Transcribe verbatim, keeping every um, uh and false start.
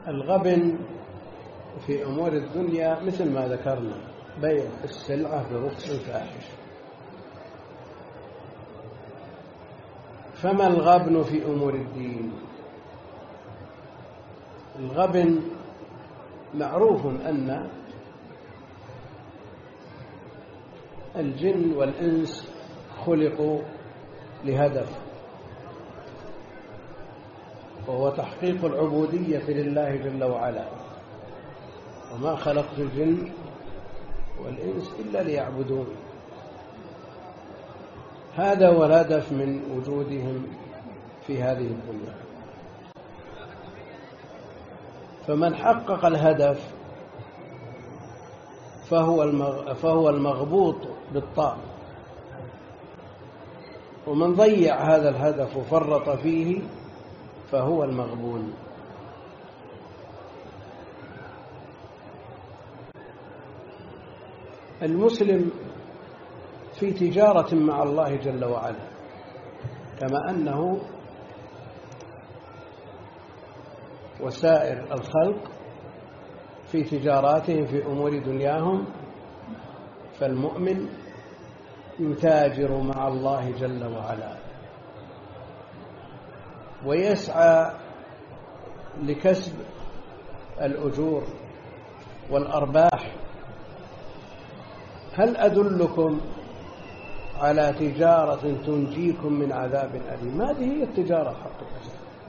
الغبن في أمور الدنيا مثل ما ذكرنا، بيع السلعة برخص فاحش. فما الغبن في أمور الدين؟ الغبن معروف أن الجن والإنس خلقوا لهدف، وهو تحقيق العبودية لله جل وعلا، وما خلقت الجن والإنس إلا ليعبدون. هذا هو الهدف من وجودهم في هذه الدنيا. فمن حقق الهدف فهو فهو المغبوط بالطاعة، ومن ضيع هذا الهدف وفرط فيه فهو المغبون. المسلم في تجارة مع الله جل وعلا، كما أنه وسائر الخلق في تجاراتهم في أمور دنياهم، فالمؤمن يتاجر مع الله جل وعلا ويسعى لكسب الأجور والأرباح. هل أدلكم على تجارة تنجيكم من عذاب أليم؟ هذه هي التجارة حقيقة.